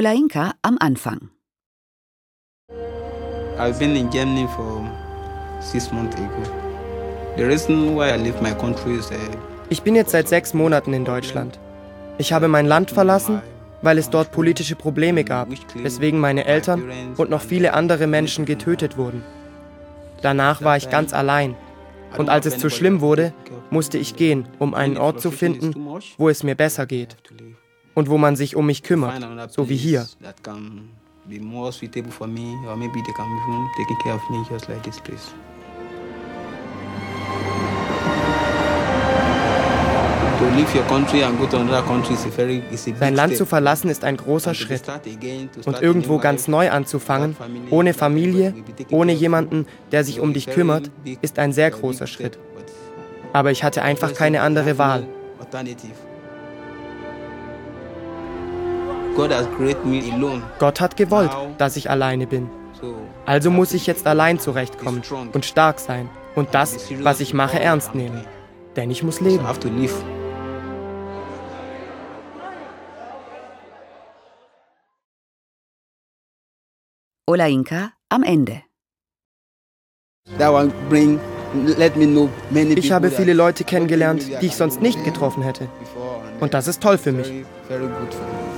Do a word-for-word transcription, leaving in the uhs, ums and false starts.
Olayinka am Anfang. I've been in Germany for six months ago. The reason why I left my country is uh, Ich bin jetzt seit sechs Monaten in Deutschland. Ich habe mein Land verlassen, weil es dort politische Probleme gab, weswegen meine Eltern und noch viele andere Menschen getötet wurden. Danach war ich ganz allein. Und als es zu schlimm wurde, musste ich gehen, um einen Ort zu finden, wo es mir besser geht. Und wo man sich um mich kümmert, so wie hier. Sein Land zu verlassen ist ein großer Schritt. Und irgendwo ganz neu anzufangen, ohne Familie, ohne jemanden, der sich um dich kümmert, ist ein sehr großer Schritt. Aber ich hatte einfach keine andere Wahl. Gott hat gewollt, dass ich alleine bin. Also muss ich jetzt allein zurechtkommen und stark sein und das, was ich mache, ernst nehmen. Denn ich muss leben. Olayinka am Ende. Ich habe viele Leute kennengelernt, die ich sonst nicht getroffen hätte. Und das ist toll für mich.